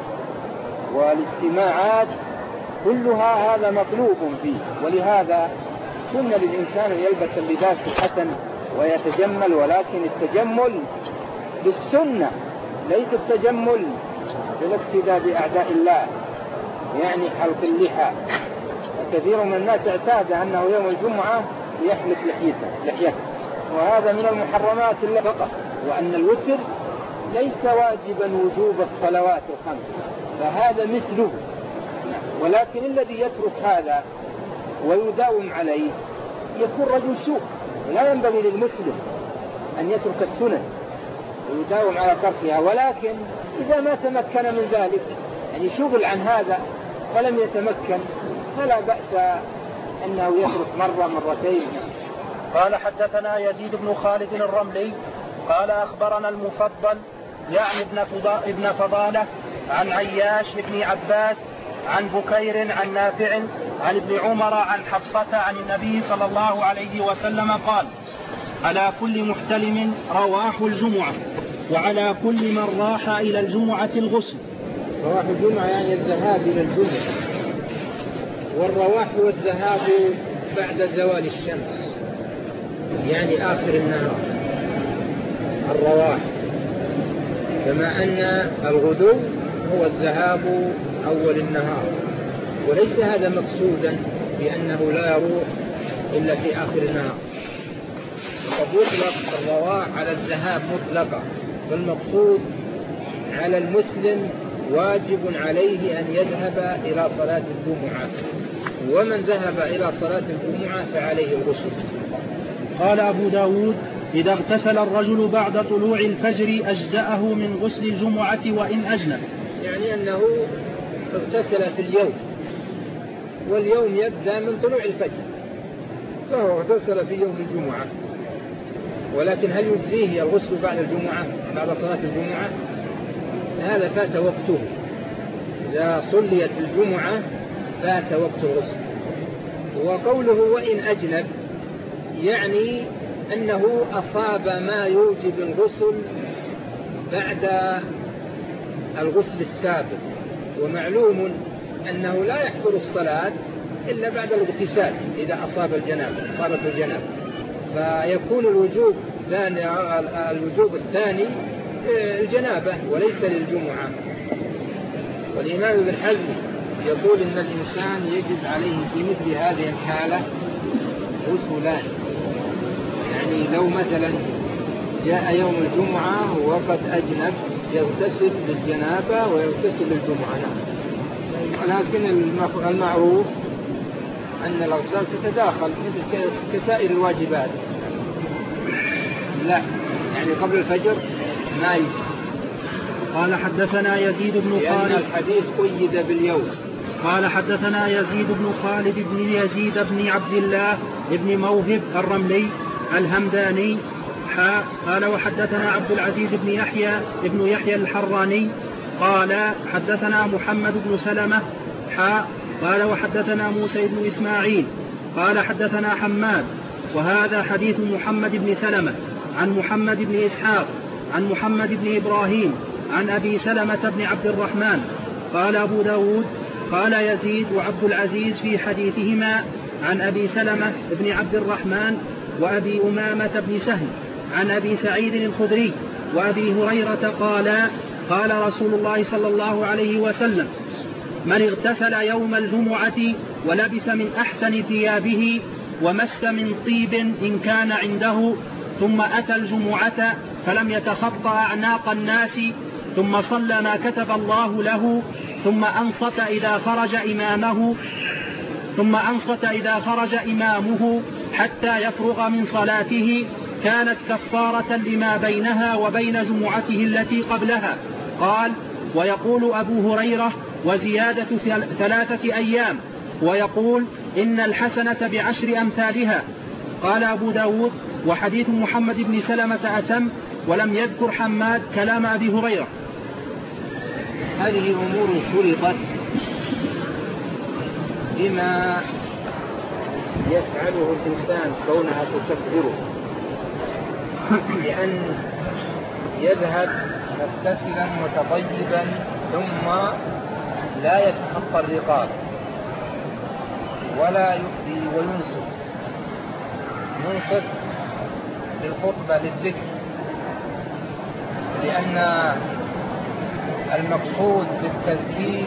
[SPEAKER 2] والاجتماعات كلها هذا مطلوب فيه. ولهذا سن للإنسان أن يلبس اللباس الحسن ويتجمل، ولكن التجمل بالسنة ليس التجمل بالاقتداء بأعداء الله، يعني حلق اللحى. كثير من الناس اعتاد أنه يوم الجمعة يحلق لحيته، وهذا من المحرمات فقط، وأن الوتر ليس واجبا وجوب الصلوات الخمس، فهذا مثله. ولكن الذي يترك هذا ويداوم عليه يكون رجل سوء. لا ينبغي للمسلم أن يترك السنن ويداوم على تركها، ولكن إذا ما تمكن من ذلك، يعني شغل عن هذا ولم يتمكن، فلا بأس أنه يترك مرة مرتين.
[SPEAKER 1] قال حدثنا يزيد بن خالد الرملي قال أخبرنا المفضل يعني ابن فضالة عن عياش بن عباس عن بكير عن نافع عن ابن عمر عن حفصة عن النبي صلى الله عليه وسلم قال: على كل محتلم رواح الجمعة، وعلى كل من راح إلى الجمعة الغسل.
[SPEAKER 2] رواح الجمعة يعني الذهاب إلى الجمعة، والرواح هو الذهاب بعد زوال الشمس، يعني آخر النهار الرواح، كما أن الغدو هو الذهاب أول النهار، وليس هذا مقصودا بأنه لا يروح إلا في آخر النهار. قد يطلق الرواح على الذهاب مطلقا، فالمقصود على المسلم واجب عليه أن يذهب إلى صلاة الجمعة، ومن ذهب إلى صلاة الجمعة فعليه الغسل.
[SPEAKER 1] قال أبو داود: إذا اغتسل الرجل بعد طلوع الفجر أجزأه من غسل الجمعة وإن أجنب،
[SPEAKER 2] يعني أنه اغتسل في اليوم، واليوم يبدأ من طلوع الفجر، فهو اغتسل في يوم الجمعة، ولكن هل يجزيه الغسل بعد الجمعة بعد صلاة الجمعة؟ هذا فات وقته، إذا صليت الجمعة فات وقت الغسل. وقوله وإن أجنب يعني أنه أصاب ما يوجب الغسل بعد الغسل السابق، ومعلوم أنه لا يحضر الصلاة إلا بعد الاغتسال إذا أصابت الجنابة، فيكون الوجوب الثاني الجنابة وليس للجمعة. والإمام ابن حزم يقول إن الإنسان يجب عليه في مثل هذه الحالة غسلان، يعني لو مثلا جاء يوم الجمعة وقد أجنب يغتسل للجنابة ويغتسل للجمعة، ولكن المعروف أن الأغسال تتداخل مثل كسائر الواجبات، لا يعني قبل الفجر ما يجب،
[SPEAKER 1] قال حدثنا يزيد بن
[SPEAKER 2] لأن
[SPEAKER 1] خالد.
[SPEAKER 2] الحديث قيد باليوم.
[SPEAKER 1] قال حدثنا يزيد بن خالد بن يزيد بن عبد الله بن موهب الرملي الهمداني قال وحدثنا عبد العزيز بن يحيى الحراني قال حدثنا محمد بن سلمة قال وحدثنا موسى بن إسماعيل قال حدثنا حماد وهذا حديث محمد بن سلمة عن محمد بن إسحاق عن محمد بن إبراهيم عن أبي سلمة بن عبد الرحمن. قال أبو داود قال يزيد وعبد العزيز في حديثهما عن أبي سلمة بن عبد الرحمن وأبي أمامة بن سهل عن أبي سعيد الخدري وأبي هريرة قال رسول الله صلى الله عليه وسلم من اغتسل يوم الجمعة ولبس من أحسن ثيابه ومس من طيب إن كان عنده ثم أتى الجمعة فلم يتخطى أعناق الناس ثم صلى ما كتب الله له ثم أنصت إذا خرج إمامه حتى يفرغ من صلاته كانت كفارة لما بينها وبين جمعته التي قبلها. قال ويقول أبو هريرة وزيادة 3 أيام ويقول إن الحسنة ب10 أمثالها. قال أبو داود وحديث محمد بن سلمة أتم ولم يذكر حماد كلام أبي هريرة.
[SPEAKER 2] هذه أمور شرطت بما يفعله الإنسان كونها تكبره، بأن يذهب مغتسلا متطيبا ثم لا يتخطى الرقاب ولا يؤذي وينصت للخطبة للذكر، لأن المقصود بالتذكير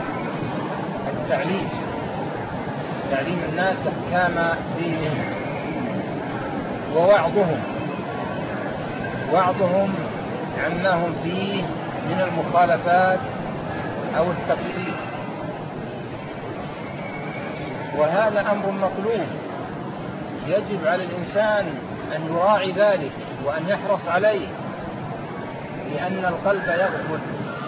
[SPEAKER 2] تعليم الناس أحكام دينهم ووعظهم عما هم فيه من المخالفات أو التقصير، وهذا أمر مطلوب يجب على الإنسان أن يراعي ذلك وأن يحرص عليه، لأن القلب يغفل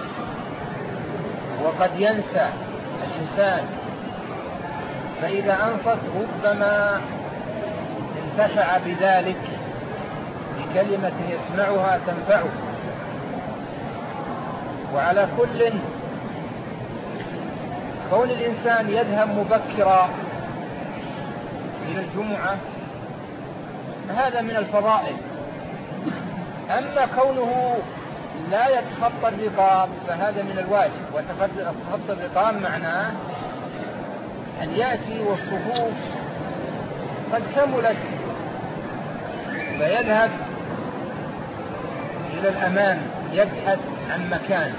[SPEAKER 2] وقد ينسى الإنسان، فإذا أنصت ربما انتفع بذلك بكلمة يسمعها تنفعه. وعلى كل كون الإنسان يذهب مبكرا إلى الجمعة هذا من الفضائل، أما كونه لا يتخطى الرقاب فهذا من الواجب. وتخطى الرقاب معناه أن يأتي والصفوف قد كملت فيذهب إلى الأمام يبحث عن مكان،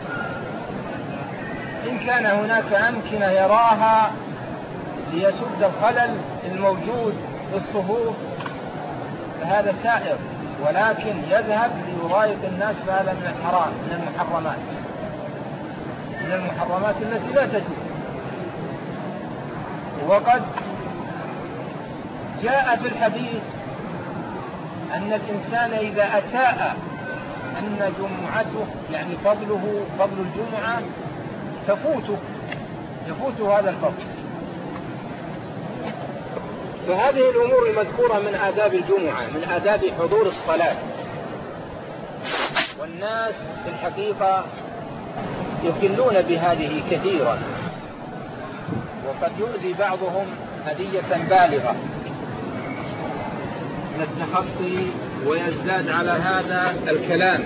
[SPEAKER 2] إن كان هناك أمكنة يراها ليسد الخلل الموجود في الصفوف فهذا سائر، ولكن يذهب ليضايق الناس فهذا من الحرام من المحرمات التي لا تجوز. وقد جاء في الحديث أن الإنسان إذا أساء أن جمعته يعني فضل الجمعة يفوته هذا الفضل. فهذه الأمور المذكورة من آداب الجمعة، من آداب حضور الصلاة، والناس في الحقيقة يخلون بهذه كثيرا، وقد يؤذي بعضهم أذية بالغة من التخطي، ويزداد على هذا الكلام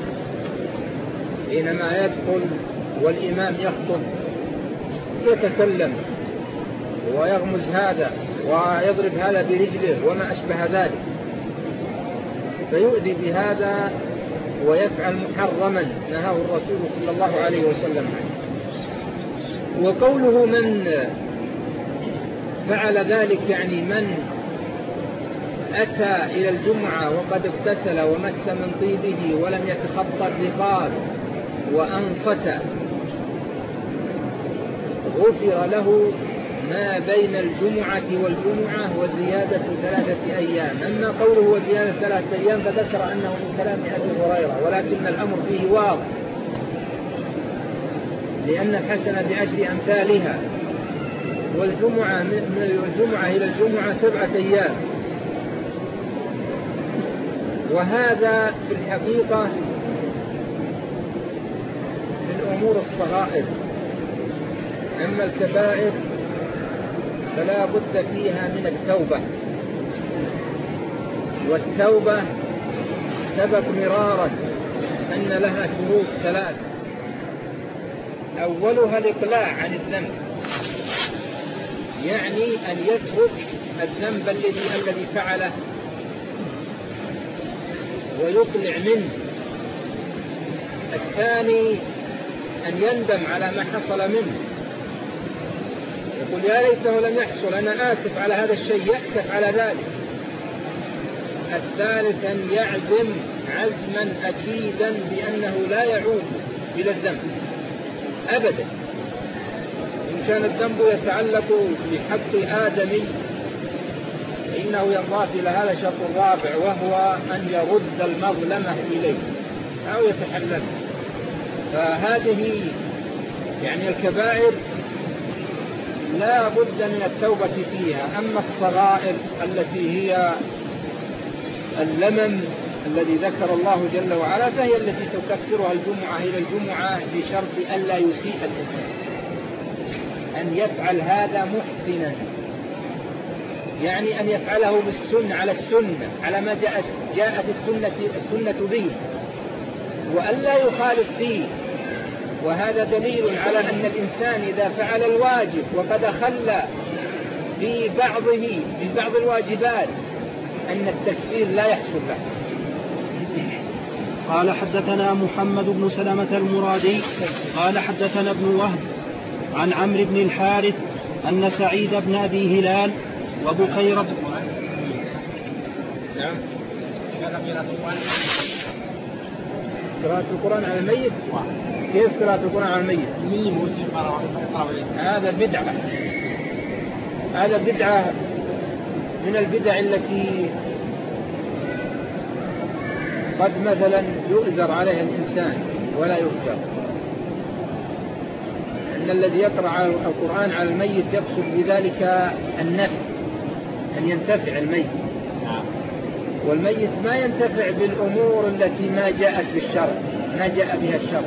[SPEAKER 2] حينما يدخل والإمام يخطب يتكلم ويغمز هذا ويضرب هذا برجله وما أشبه ذلك، فيؤذي بهذا ويفعل محرما نهاه الرسول صلى الله عليه وسلم عنه. وقوله من فعل ذلك يعني من أتى إلى الجمعة وقد اغتسل ومس من طيبه ولم يتخطى الرقاب وأنصت غفر له ما بين الجمعة والجمعة وزيادة 3 أيام. أما قوله وزيادة 3 أيام فذكر أنه من كلام أبي هريرة، ولكن الأمر فيه واضح لأن الحسنة بعشر أمثالها، والجمعة من الجمعة إلى الجمعة 7 أيام. وهذا في الحقيقة من أمور الصغائر. أما الكبائر فلا بد فيها من التوبة، والتوبة سبق مرارا أن لها شروط 3. أولها الإقلاع عن الذنب، يعني أن يترك الذنب الذي فعله ويقلع منه. الثاني أن يندم على ما حصل منه، يقول يا ليته لم يحصل، أنا آسف على هذا الشيء، يأسف على ذلك. الثالث أن يعزم عزما أكيدا بأنه لا يعود إلى الذنب أبدا، إن كان الذنب يتعلق بحق آدمي فإنه ينضاف إلى هذا الشرط الرابع، وهو أن يرد المظلمة إليه أو يتحلل. فهذه يعني الكبائر لا بد من التوبة فيها. أما الصغائر التي هي اللمم الذي ذكر الله جل وعلا فهي التي تكفرها الجمعة إلى الجمعة بشرط ألا يسيء الإنسان، أن يفعل هذا محسنا، يعني أن يفعله بالسنة على السنة، على ما جاءت السنة به، وألا يخالف فيه. وهذا دليل على أن الإنسان إذا فعل الواجب وقد خلى في بعض الواجبات أن التكفير لا يحصل له.
[SPEAKER 1] قال حدثنا محمد بن سلمة المرادي قال حدثنا ابن وهب عن عمرو بن الحارث أن سعيد بن أبي هلال وبكير بن
[SPEAKER 2] قراءة القرآن على الميت. كيف قراءة القرآن على الميت؟ هذا بدعة من البدع التي قد مثلا يؤزر عليها الإنسان ولا يؤجر. أن الذي يقرأ القرآن على الميت يقصد بذلك النفع، أن ينتفع الميت، والميت ما ينتفع بالأمور التي ما جاءت بالشرع، ما جاء بها الشرع،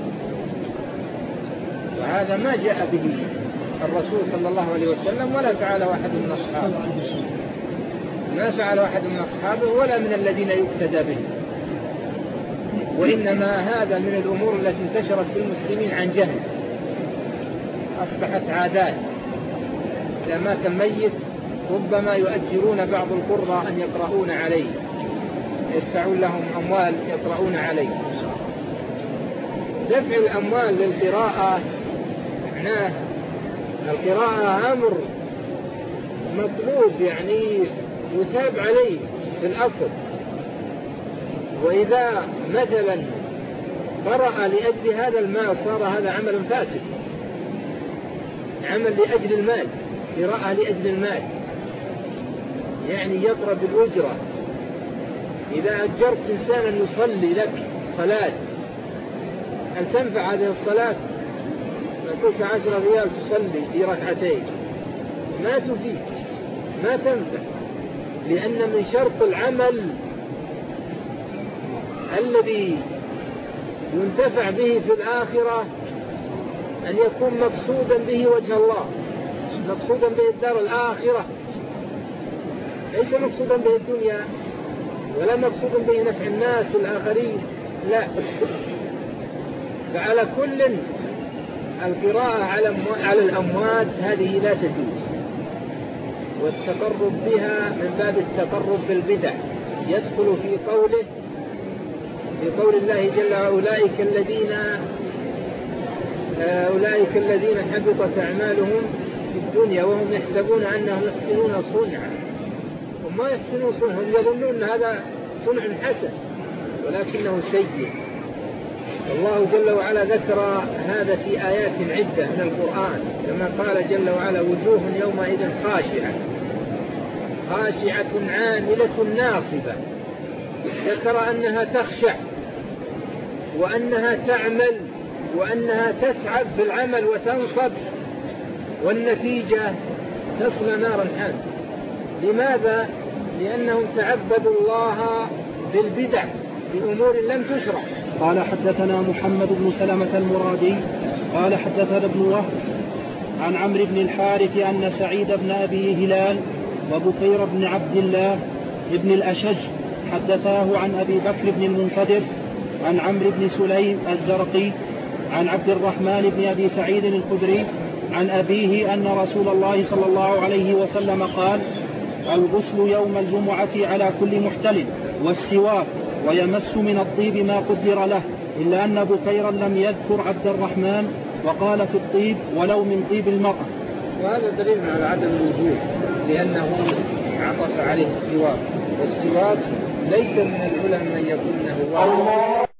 [SPEAKER 2] وهذا ما جاء به الرسول صلى الله عليه وسلم ولا فعله أحد من أصحابه، ما فعله أحد من أصحابه ولا من الذين يقتدى به. وإنما هذا من الأمور التي انتشرت في المسلمين عن جهل، أصبحت عادات. إذا مات الميت ربما يؤجرون بعض القراء أن يقرؤون عليه، يدفعون لهم أموال يقرؤون عليه. دفع الأموال للقراءة معناه القراءة أمر مطلوب، يعني يثاب عليه في الأصل. وإذا مثلا قرأ لأجل هذا المال صار هذا عمل فاسد، عمل لأجل المال، قراءة لأجل المال، يعني يقرأ بالأجرة. إذا أجرت إنسانا يصلي لك صلاة، هل تنفع هذه الصلاة؟ نقولك 10 ريال تصلي في ركعتين، ما تفيد، ما تنفع، لأن من شرط العمل الذي ينتفع به في الآخرة أن يكون مقصودا به وجه الله، مقصودا به الدار الآخرة، ليس مقصودا به الدنيا ولا مقصودا به نفع الناس الآخرين، لا. فعلى كل القراءة على الأموات هذه لا تجوز، والتقرب بها من باب التقرب بالبدع يدخل في قول الله جل وعلا أولئك الذين حبطت أعمالهم في الدنيا وهم يحسبون أنهم يحسنون صنعا، وما يحسنون صنعا، هم يظنون أن هذا صنع حسن ولكنه سيء. الله جل وعلا ذكر هذا في آيات عدة من القرآن، كما قال جل وعلا وجوه يومئذ خاشعة عاملة ناصبة. ذكر أنها تخشع وأنها تعمل وأنها تتعب في العمل وتنصب والنتيجة تصلى نارا حامية. لماذا؟ لأنهم تعبدوا الله بالبدع بأمور لم تشرع.
[SPEAKER 1] قال حدثنا محمد بن سلمة المرادي قال حدثنا ابن وهب عن عمرو بن الحارث أن سعيد بن أبي هلال وبكير بن عبد الله بن الأشج حدثاه عن أبي بكر بن المنكدر عن عمرو بن سليم الزرقي عن عبد الرحمن بن أبي سعيد الخدري عن أبيه أن رسول الله صلى الله عليه وسلم قال: الغسل يوم الجمعة على كل محتلم، والسواك، ويمس من الطيب ما قدر له، إلا أن بكيرا لم يذكر عبد الرحمن وقال في الطيب ولو من طيب المرأة.
[SPEAKER 2] وهذا دليل على عدم الوجوب لأنه عطف عليه السواك، والسواك ليس من العلماء من يقول أنه واجب.